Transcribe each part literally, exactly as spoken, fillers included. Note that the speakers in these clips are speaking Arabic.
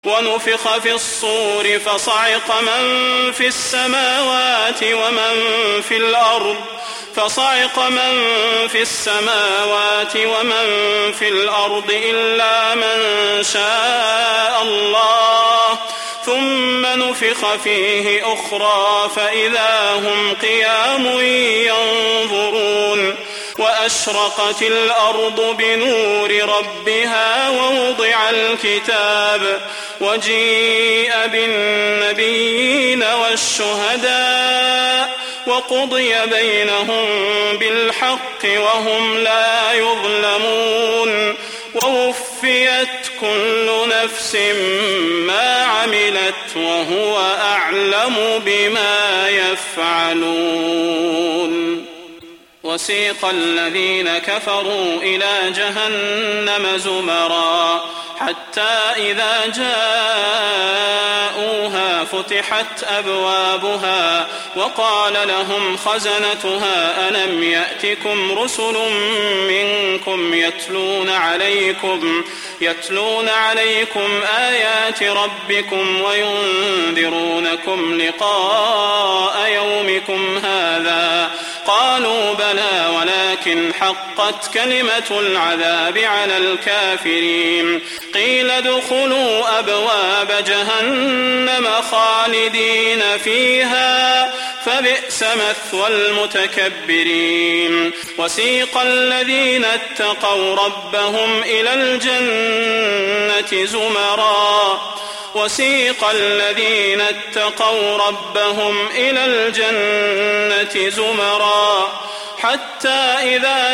ونفخ في الصور فصعق من في السماوات ومن في الأرض فصعق من في السماوات ومن في الأرض إلا من شاء الله ثم نفخ فيه أخرى فإذا هم قيام ينظرون وأشرقت الأرض بنور ربها ووضع الكتاب وجيء بالنبيين والشهداء وقضي بينهم بالحق وهم لا يظلمون ووفيت كل نفس ما عملت وهو أعلم بما يفعلون. وسيق الذين كفروا إلى جهنم زمرا حتى إذا جاءوها فتحت أبوابها وقال لهم خزنتها ألم يأتكم رسل منكم يتلون عليكم يتلون عليكم آيات ربكم وينذرونكم لقاء يومكم هذا قالوا بلى ولكن حقت كلمة العذاب على الكافرين قيل ادخلوا أبواب جهنم خالدين فيها فبئس مثوى المتكبرين. وسيق الذين اتقوا ربهم إلى الجنة زمرا وسيق الذين اتقوا ربهم إلى الجنة زمرا حتى إذا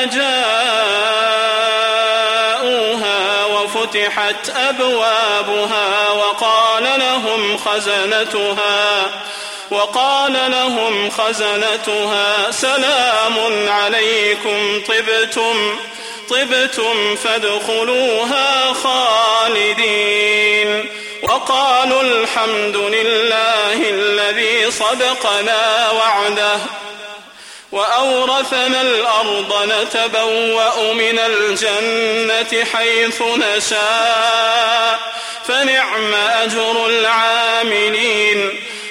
جاءوها وفتحت أبوابها وقال لهم خزنتها وقال لهم خزنتها سلام عليكم طبتم طبتم فادخلوها خالدين وقالوا الحمد لله الذي صدقنا وعده وأورثنا الأرض نتبوأ من الجنة حيث نشاء فنعم أجر العاملين.